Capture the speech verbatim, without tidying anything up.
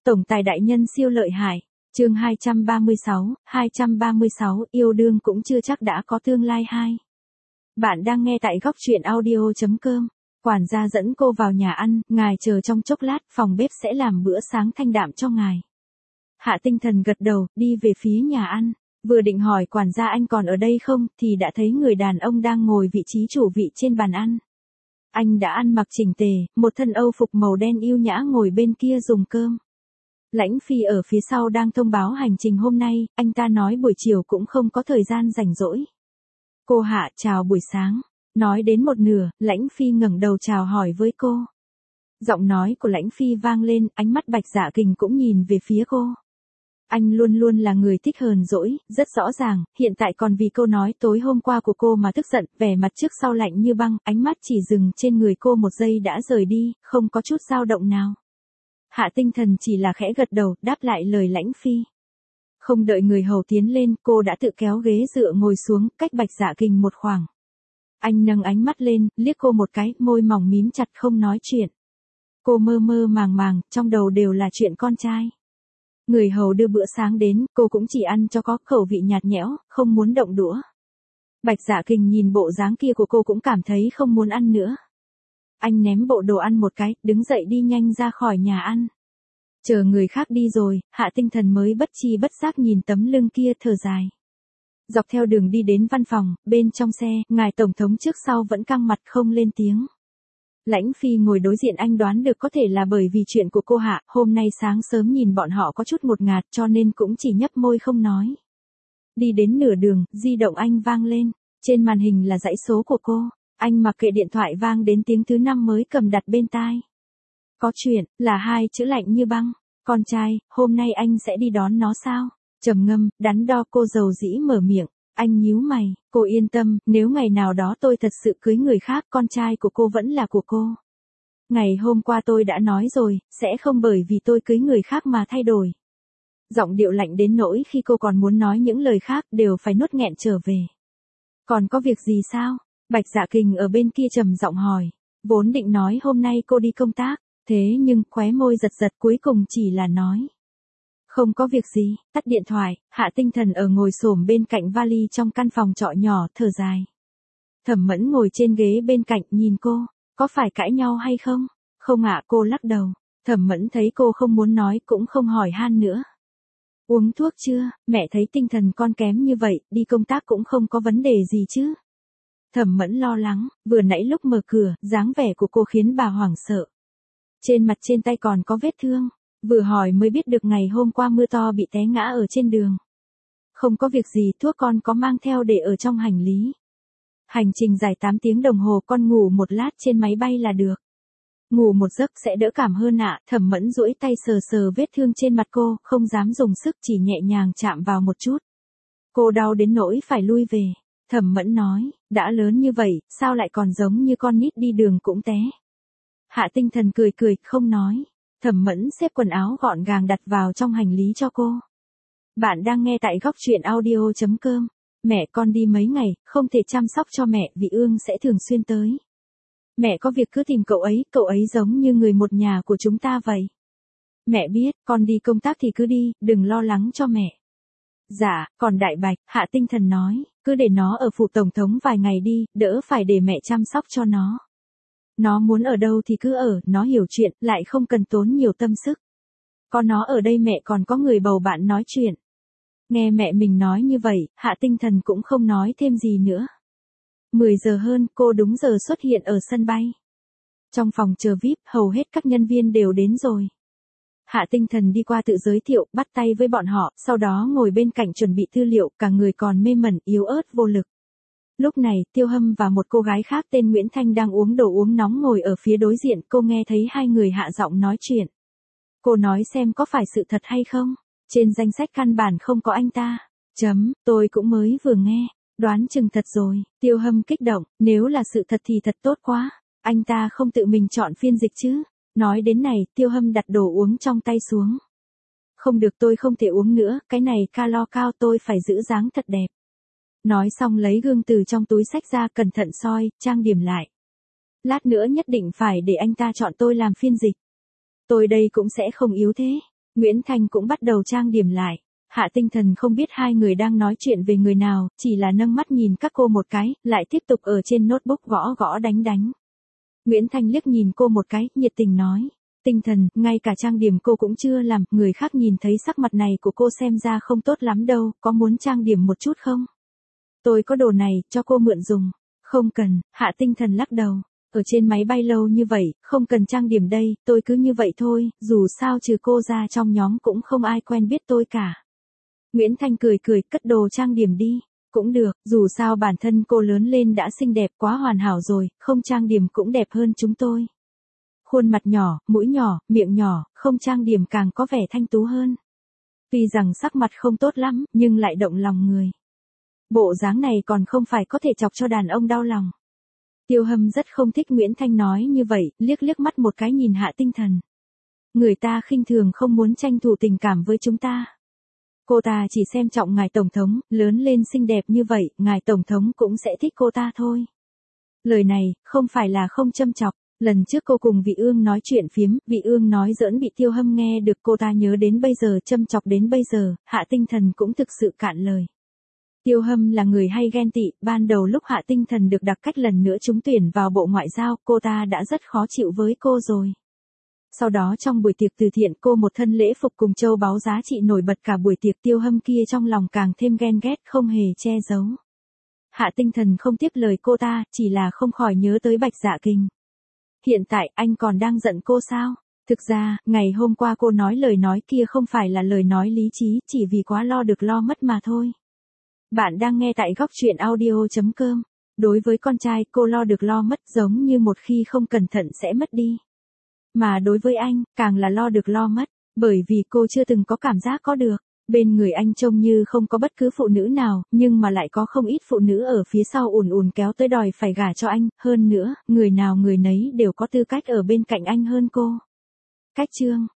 Tổng tài đại nhân siêu lợi hại. Chương hai trăm ba mươi sáu, hai trăm ba mươi sáu, yêu đương cũng chưa chắc đã có tương lai hai. Bạn đang nghe tại góc truyện audio chấm com. Quản gia dẫn cô vào nhà ăn, ngài chờ trong chốc lát, phòng bếp sẽ làm bữa sáng thanh đạm cho ngài. Hạ Tinh Thần gật đầu, đi về phía nhà ăn. Vừa định hỏi quản gia anh còn ở đây không, thì đã thấy người đàn ông đang ngồi vị trí chủ vị trên bàn ăn. Anh đã ăn mặc chỉnh tề, một thân âu phục màu đen yêu nhã ngồi bên kia dùng cơm. Lãnh Phi ở phía sau đang thông báo hành trình hôm nay, anh ta nói buổi chiều cũng không có thời gian rảnh rỗi. Cô Hạ chào buổi sáng. Nói đến một nửa, Lãnh Phi ngẩng đầu chào hỏi với cô. Giọng nói của Lãnh Phi vang lên, ánh mắt Bạch Dạ Kình cũng nhìn về phía cô. Anh luôn luôn là người thích hờn dỗi, rất rõ ràng, hiện tại còn vì câu nói tối hôm qua của cô mà tức giận, vẻ mặt trước sau lạnh như băng, ánh mắt chỉ dừng trên người cô một giây đã rời đi, không có chút dao động nào. Hạ Tinh Thần chỉ là khẽ gật đầu, đáp lại lời Lãnh Phi. Không đợi người hầu tiến lên, cô đã tự kéo ghế dựa ngồi xuống, cách Bạch Dạ Kình một khoảng. Anh nâng ánh mắt lên, liếc cô một cái, môi mỏng mím chặt không nói chuyện. Cô mơ mơ màng màng, trong đầu đều là chuyện con trai. Người hầu đưa bữa sáng đến, cô cũng chỉ ăn cho có khẩu vị nhạt nhẽo, không muốn động đũa. Bạch Dạ Kình nhìn bộ dáng kia của cô cũng cảm thấy không muốn ăn nữa. Anh ném bộ đồ ăn một cái, đứng dậy đi nhanh ra khỏi nhà ăn. Chờ người khác đi rồi, Hạ Tinh Thần mới bất chi bất giác nhìn tấm lưng kia thở dài. Dọc theo đường đi đến văn phòng, bên trong xe, ngài tổng thống trước sau vẫn căng mặt không lên tiếng. Lãnh Phi ngồi đối diện anh đoán được có thể là bởi vì chuyện của cô Hạ, hôm nay sáng sớm nhìn bọn họ có chút ngột ngạt cho nên cũng chỉ nhấp môi không nói. Đi đến nửa đường, di động anh vang lên, trên màn hình là dãy số của cô, anh mặc kệ điện thoại vang đến tiếng thứ năm mới cầm đặt bên tai. Có chuyện, là hai chữ lạnh như băng, con trai, hôm nay anh sẽ đi đón nó sao? Trầm ngâm, đắn đo cô dầu dĩ mở miệng. Anh nhíu mày, cô yên tâm, nếu ngày nào đó tôi thật sự cưới người khác, con trai của cô vẫn là của cô. Ngày hôm qua tôi đã nói rồi, sẽ không bởi vì tôi cưới người khác mà thay đổi. Giọng điệu lạnh đến nỗi khi cô còn muốn nói những lời khác đều phải nuốt nghẹn trở về. Còn có việc gì sao? Bạch Dạ Kình ở bên kia trầm giọng hỏi. Vốn định nói hôm nay cô đi công tác, thế nhưng khóe môi giật giật cuối cùng chỉ là nói. Không có việc gì, tắt điện thoại, Hạ Tinh Thần ở ngồi xổm bên cạnh vali trong căn phòng trọ nhỏ, thở dài. Thẩm Mẫn ngồi trên ghế bên cạnh nhìn cô, có phải cãi nhau hay không? Không ạ, cô lắc đầu. Thẩm Mẫn thấy cô không muốn nói cũng không hỏi han nữa. Uống thuốc chưa, mẹ thấy tinh thần con kém như vậy, đi công tác cũng không có vấn đề gì chứ? Thẩm Mẫn lo lắng, vừa nãy lúc mở cửa, dáng vẻ của cô khiến bà hoảng sợ. Trên mặt trên tay còn có vết thương. Vừa hỏi mới biết được ngày hôm qua mưa to bị té ngã ở trên đường. Không có việc gì, thuốc con có mang theo để ở trong hành lý. Hành trình dài tám tiếng đồng hồ, con ngủ một lát trên máy bay là được. Ngủ một giấc sẽ đỡ cảm hơn ạ. Thẩm Mẫn duỗi tay sờ sờ vết thương trên mặt cô, không dám dùng sức, chỉ nhẹ nhàng chạm vào một chút. Cô đau đến nỗi phải lui về. Thẩm Mẫn nói, đã lớn như vậy, sao lại còn giống như con nít đi đường cũng té. Hạ Tinh Thần cười cười, không nói. Thẩm Mẫn xếp quần áo gọn gàng đặt vào trong hành lý cho cô. Bạn đang nghe tại góc truyện audio chấm com. Mẹ con đi mấy ngày, không thể chăm sóc cho mẹ vì Ương sẽ thường xuyên tới. Mẹ có việc cứ tìm cậu ấy, cậu ấy giống như người một nhà của chúng ta vậy. Mẹ biết, con đi công tác thì cứ đi, đừng lo lắng cho mẹ. Dạ, còn Đại Bạch, Hạ Tinh Thần nói, cứ để nó ở phủ tổng thống vài ngày đi, đỡ phải để mẹ chăm sóc cho nó. Nó muốn ở đâu thì cứ ở, nó hiểu chuyện, lại không cần tốn nhiều tâm sức. Có nó ở đây mẹ còn có người bầu bạn nói chuyện. Nghe mẹ mình nói như vậy, Hạ Tinh Thần cũng không nói thêm gì nữa. mười giờ hơn, cô đúng giờ xuất hiện ở sân bay. Trong phòng chờ vi ai pi, hầu hết các nhân viên đều đến rồi. Hạ Tinh Thần đi qua tự giới thiệu, bắt tay với bọn họ, sau đó ngồi bên cạnh chuẩn bị tư liệu, cả người còn mê mẩn, yếu ớt vô lực. Lúc này, Tiêu Hâm và một cô gái khác tên Nguyễn Thanh đang uống đồ uống nóng ngồi ở phía đối diện, cô nghe thấy hai người hạ giọng nói chuyện. Cô nói xem có phải sự thật hay không? Trên danh sách căn bản không có anh ta. Chấm, tôi cũng mới vừa nghe, đoán chừng thật rồi. Tiêu Hâm kích động, nếu là sự thật thì thật tốt quá. Anh ta không tự mình chọn phiên dịch chứ? Nói đến này, Tiêu Hâm đặt đồ uống trong tay xuống. Không được, tôi không thể uống nữa, cái này calo cao, tôi phải giữ dáng thật đẹp. Nói xong lấy gương từ trong túi xách ra, cẩn thận soi, trang điểm lại. Lát nữa nhất định phải để anh ta chọn tôi làm phiên dịch. Tôi đây cũng sẽ không yếu thế. Nguyễn Thanh cũng bắt đầu trang điểm lại. Hạ Tinh Thần không biết hai người đang nói chuyện về người nào, chỉ là nâng mắt nhìn các cô một cái, lại tiếp tục ở trên notebook gõ gõ đánh đánh. Nguyễn Thanh liếc nhìn cô một cái, nhiệt tình nói. Tinh Thần, ngay cả trang điểm cô cũng chưa làm, người khác nhìn thấy sắc mặt này của cô xem ra không tốt lắm đâu, có muốn trang điểm một chút không? Tôi có đồ này, cho cô mượn dùng. Không cần, Hạ Tinh Thần lắc đầu. Ở trên máy bay lâu như vậy, không cần trang điểm đây, tôi cứ như vậy thôi, dù sao trừ cô ra trong nhóm cũng không ai quen biết tôi cả. Nguyễn Thanh cười cười, cất đồ trang điểm đi. Cũng được, dù sao bản thân cô lớn lên đã xinh đẹp quá hoàn hảo rồi, không trang điểm cũng đẹp hơn chúng tôi. Khuôn mặt nhỏ, mũi nhỏ, miệng nhỏ, không trang điểm càng có vẻ thanh tú hơn. Tuy rằng sắc mặt không tốt lắm, nhưng lại động lòng người. Bộ dáng này còn không phải có thể chọc cho đàn ông đau lòng. Tiêu Hâm rất không thích Nguyễn Thanh nói như vậy, liếc liếc mắt một cái nhìn Hạ Tinh Thần. Người ta khinh thường không muốn tranh thủ tình cảm với chúng ta. Cô ta chỉ xem trọng ngài tổng thống, lớn lên xinh đẹp như vậy, ngài tổng thống cũng sẽ thích cô ta thôi. Lời này, không phải là không châm chọc. Lần trước cô cùng Vị Ương nói chuyện phiếm, Vị Ương nói giỡn bị Tiêu Hâm nghe được, cô ta nhớ đến bây giờ, châm chọc đến bây giờ, Hạ Tinh Thần cũng thực sự cạn lời. Tiêu Hâm là người hay ghen tị, ban đầu lúc Hạ Tinh Thần được đặc cách lần nữa trúng tuyển vào Bộ Ngoại giao, cô ta đã rất khó chịu với cô rồi. Sau đó trong buổi tiệc từ thiện cô một thân lễ phục cùng châu báu giá trị nổi bật cả buổi tiệc, Tiêu Hâm kia trong lòng càng thêm ghen ghét, không hề che giấu. Hạ Tinh Thần không tiếp lời cô ta, chỉ là không khỏi nhớ tới Bạch Dạ Kình. Hiện tại anh còn đang giận cô sao? Thực ra, ngày hôm qua cô nói lời nói kia không phải là lời nói lý trí, chỉ vì quá lo được lo mất mà thôi. Bạn đang nghe tại góc truyện audio chấm com. Đối với con trai, cô lo được lo mất giống như một khi không cẩn thận sẽ mất đi. Mà đối với anh, càng là lo được lo mất, bởi vì cô chưa từng có cảm giác có được. Bên người anh trông như không có bất cứ phụ nữ nào, nhưng mà lại có không ít phụ nữ ở phía sau ùn ùn kéo tới đòi phải gả cho anh, hơn nữa, người nào người nấy đều có tư cách ở bên cạnh anh hơn cô. Cách chương